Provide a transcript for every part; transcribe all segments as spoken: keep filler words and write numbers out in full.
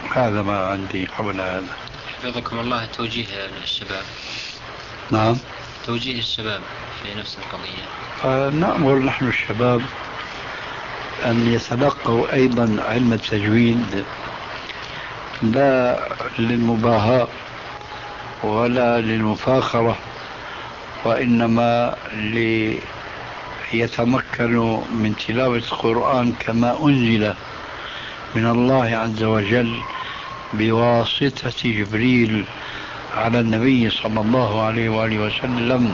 هذا ما عندي حول هذا. حفظكم الله، توجيه للشباب. نعم، توجيه الشباب في نفس القضية. فنأمر نحن الشباب أن يتلقوا أيضا علم التجويد، لا للمباهاة ولا للمفاخرة، وإنما ليتمكنوا من تلاوة القرآن كما أنزل من الله عز وجل بواسطة جبريل على النبي صلى الله عليه وآله وسلم،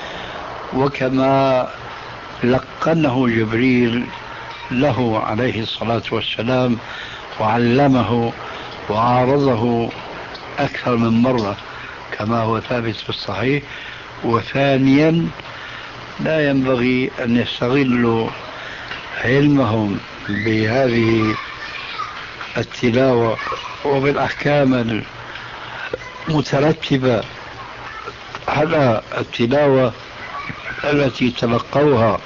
وكما لقنه جبريل له عليه الصلاة والسلام وعلمه وعارضه أكثر من مرة كما هو ثابت في الصحيح. وثانيا لا ينبغي أن يستغلوا علمهم بهذه التلاوة وبالأحكام المترتبة على التلاوة التي تلقوها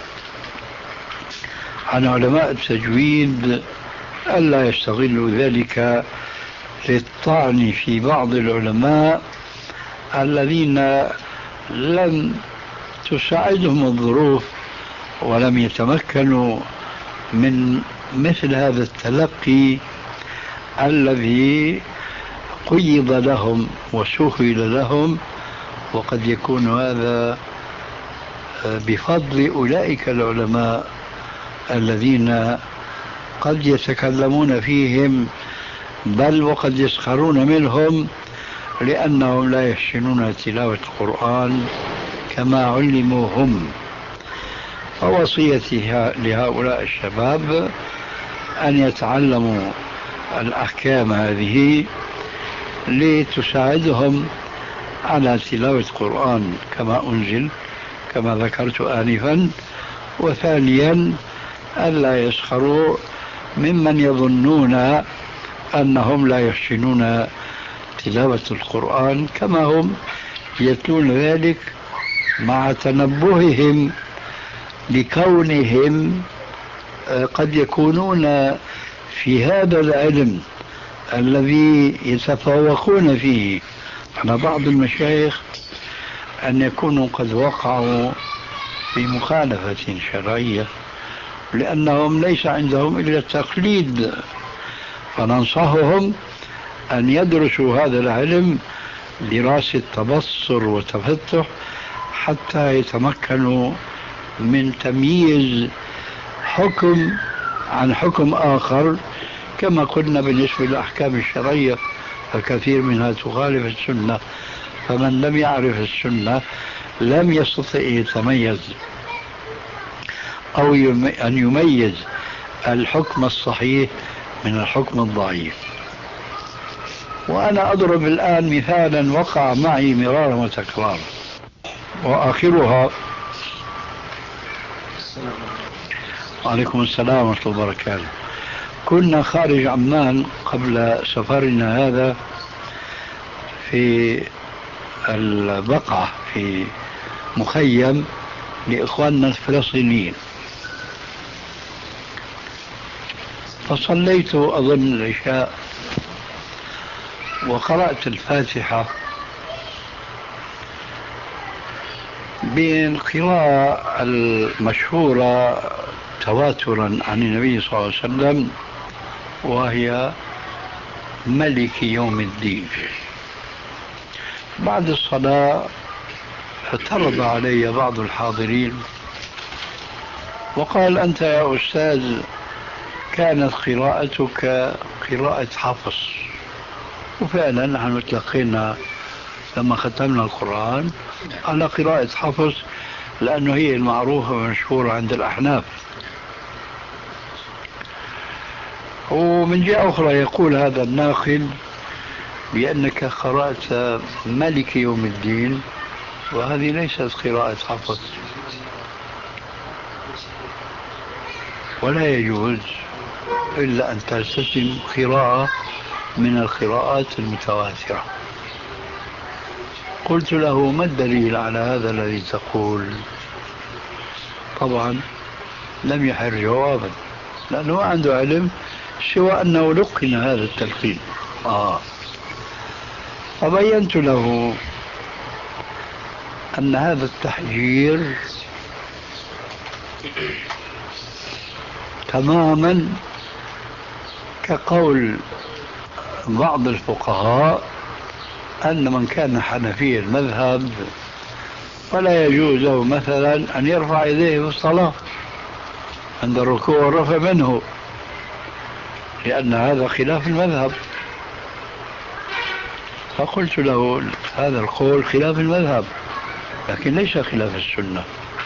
عن علماء التجويد، ألا يستغلوا ذلك للطعن في بعض العلماء الذين لم تساعدهم الظروف ولم يتمكنوا من مثل هذا التلقي الذي قيض لهم وسهل لهم، وقد يكون هذا بفضل أولئك العلماء الذين قد يتكلمون فيهم بل وقد يسخرون منهم لأنهم لا يحسنون تلاوة القرآن كما علموا هم. فوصيتي لهؤلاء الشباب أن يتعلموا الأحكام هذه لتساعدهم على تلاوة القرآن كما أنزل كما ذكرت آنفا. وثانيا ألا يسخروا ممن يظنون أنهم لا يحسنون تلاوة القرآن كما هم يتلون ذلك، مع تنبههم لكونهم قد يكونون في هذا العلم الذي يتفوقون فيه على بعض المشايخ أن يكونوا قد وقعوا في مخالفة شرعية، لأنهم ليس عندهم إلا التقليد. فننصحهم أن يدرسوا هذا العلم دراسة تبصر وتفتح حتى يتمكنوا من تمييز حكم عن حكم آخر. كما قلنا بالنسبة للأحكام الشرعية الكثير منها تخالف السنة، فمن لم يعرف السنة لم يستطع يتميز أو أن يميز الحكم الصحيح من الحكم الضعيف. وأنا أضرب الآن مثالا وقع معي مرارا وتكرارا، وآخرها وعليكم السلام ورحمة الله وبركاته. كنا خارج عمان قبل سفرنا هذا في البقعة في مخيم لإخواننا الفلسطينيين، فصليت أظن العشاء وقرأت الفاتحة بالقراءة المشهورة تواترا عن النبي صلى الله عليه وسلم، وهي ملك يوم الدين. بعد الصلاة اعترض علي بعض الحاضرين وقال: أنت يا أستاذ كانت قراءتك قراءة حفص. وفعلا نحن تلقينا لما ختمنا القرآن على قراءة حفص، لأنه هي المعروفة والمشهورة عند الأحناف. ومن جهة أخرى يقول هذا الناقل بأنك قرأت ملك يوم الدين، وهذه ليست قراءة حفص، ولا يجوز إلا أن تلتزم قراءة من القراءات المتواترة. قلت له: ما الدليل على هذا الذي تقول؟ طبعا لم يحر جوابا، لأنه عنده علم سوى أنه لقن هذا التلقين. آه. فبينت له أن هذا التحجير تماما كقول بعض الفقهاء أن من كان حنفي المذهب فلا يجوز له مثلا أن يرفع يديه في الصلاة عند الركوع والرفع منه، لأن هذا خلاف المذهب. فقلت له هذا القول خلاف المذهب لكن ليس خلاف السنة.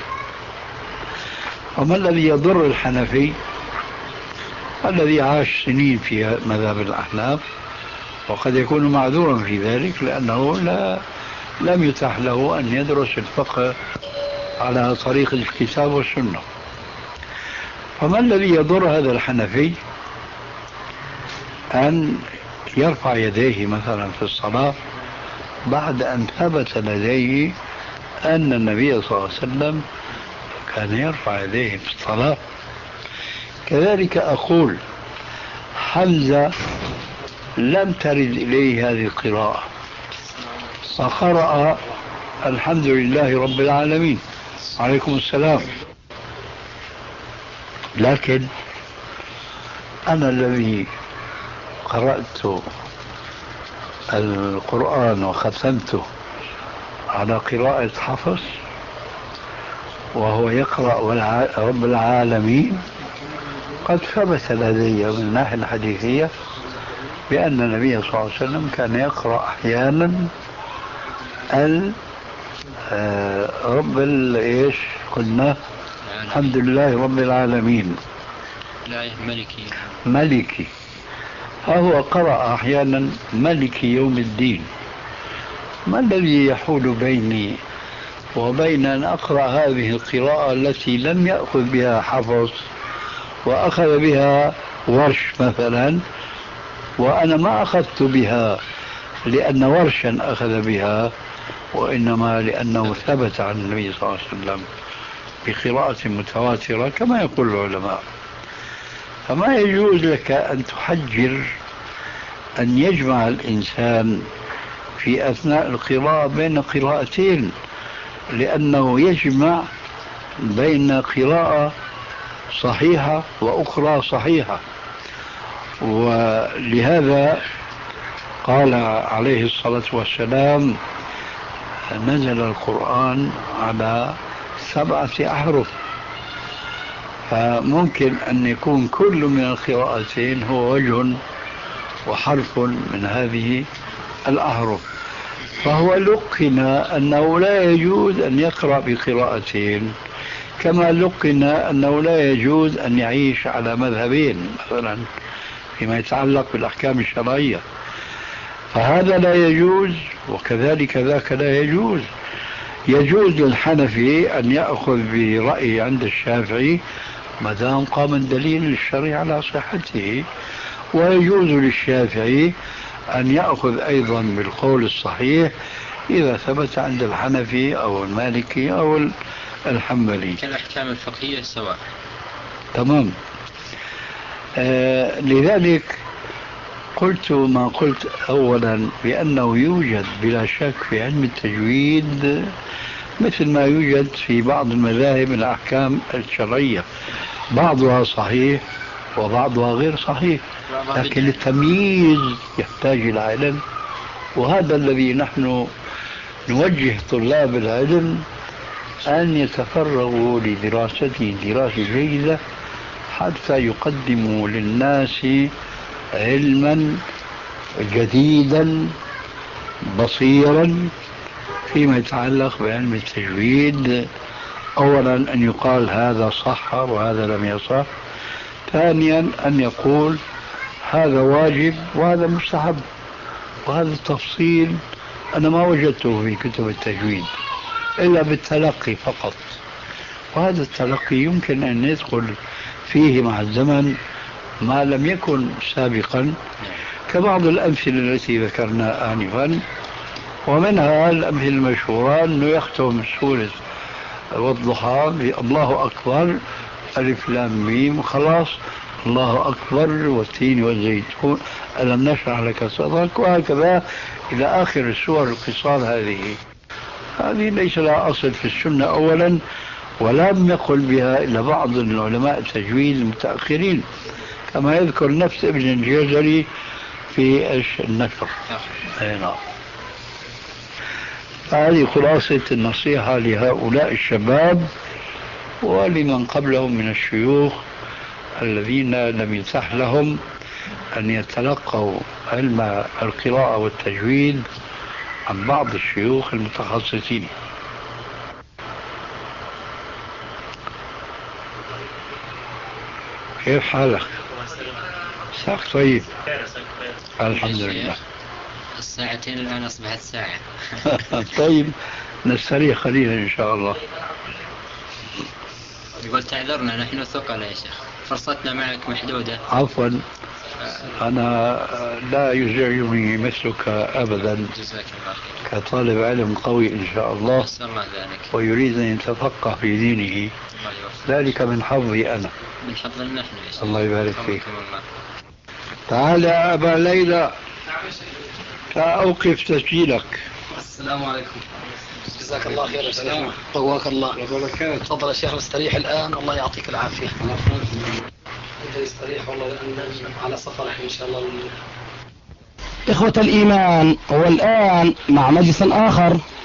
وما الذي يضر الحنفي الذي عاش سنين في مذهب الأحناف وقد يكون معذورا في ذلك لأنه لا لم يتاح له أن يدرس الفقه على طريق الكتاب والسنة. فما الذي يضر هذا الحنفي أن يرفع يديه مثلا في الصلاة بعد أن ثبت لديه أن النبي صلى الله عليه وسلم كان يرفع يديه في الصلاة؟ كذلك أقول حمزة لم ترد إليه هذه القراءة فقرأ الحمد لله رب العالمين. عليكم السلام. لكن أنا الذي قرأت القرآن وختمته على قراءة حفص وهو يقرأ رب العالمين قد ثبت لدي من الناحية الحديثية بأن النبي صلى الله عليه وسلم كان يقرأ أحيانا رب ايش قلنا الحمد لله رب العالمين ملكي ملكي فهو قرأ أحيانا ملك يوم الدين. ما الذي يحول بيني وبين أن أقرأ هذه القراءة التي لم يأخذ بها حفص وأخذ بها ورش مثلا وأنا ما أخذت بها لأن ورشا أخذ بها وإنما لأنه ثبت عن النبي صلى الله عليه وسلم بقراءة متواترة كما يقول العلماء. فما يجوز لك أن تحجر أن يجمع الإنسان في أثناء القراءة بين قراءتين لأنه يجمع بين قراءة صحيحة وأخرى صحيحة. ولهذا قال عليه الصلاة والسلام نزل القرآن على سبعة أحرف فممكن أن يكون كل من القراءتين هو وجه وحرف من هذه الأحرف. فهو لقن أنه لا يجوز أن يقرأ بقراءتين كما لقن أنه لا يجوز أن يعيش على مذهبين مثلا فيما يتعلق بالأحكام الشرعية. فهذا لا يجوز وكذلك ذاك لا يجوز. يجوز للحنفي أن يأخذ برأي عند الشافعي ما دام قام الدليل الشرعي على صحته، ويجوز للشافعي أن يأخذ أيضا بالقول الصحيح إذا ثبت عند الحنفي أو المالكي أو الحنبلي. كالأحكام الفقهية سواء. تمام. آه لذلك قلت ما قلت أولا بأنه يوجد بلا شك في علم التجويد مثل ما يوجد في بعض المذاهب الأحكام الشرعية بعضها صحيح وبعضها غير صحيح، لكن التمييز يحتاج إلى علم، وهذا الذي نحن نوجه طلاب العلم أن يتفرغوا لدراسته دراسة جيدة حتى يقدموا للناس علما جديدا بصيرا فيما يتعلق بعلم التجويد. أولا أن يقال هذا صح وهذا لم يصح، ثانيا أن يقول هذا واجب وهذا مستحب، وهذا التفصيل أنا ما وجدته في كتب التجويد إلا بالتلقي فقط، وهذا التلقي يمكن أن يدخل فيه مع الزمن ما لم يكن سابقا كبعض الأمثلة التي ذكرنا آنفا. ومنها الأمثلة المشهورة أنه يختم سورة والضحى الله أكبر ألف لام ميم خلاص الله أكبر والتين والزيتون ألم نشرح لك صدرك، وهكذا إلى آخر السور القصار. هذه هذه ليس لها أصل في السنة أولا، ولم يقل بها إلا بعض العلماء التجويد المتأخرين، كما يذكر نفس ابن الجزري في النشر. أي نعم. هذه خلاصة النصيحة لهؤلاء الشباب ولمن قبلهم من الشيوخ الذين لم يتح لهم أن يتلقوا علم القراءة والتجويد عن بعض الشيوخ المتخصصين. كيف حالك؟ ساق طيب الحمد لله. الساعتين الآن أصبحت ساعة. طيب نستريح قليلا إن شاء الله. يقول تعذرنا نحن ثقل يا شيخ، فرصتنا معك محدودة. عفوا، أنا لا يزعجني مثلك أبدا. جزاك الله خير. كطالب علم قوي إن شاء الله، نسأل الله ذلك، ويريد أن يتفقه في دينه، ذلك من حظي أنا. من حظنا نحن يا شيخ. الله يبارك فيك. الله. تعال يا أبا ليلى، أوقف تسجيلك. السلام عليكم. جزاك الله خير يا شيخ. قواك الله. تفضل يا شيخ، نستريح الآن. الله يعطيك العافية. انت يستريح والله، لأن على سفرك إن شاء الله. إخوة الإيمان، والآن مع مجلس آخر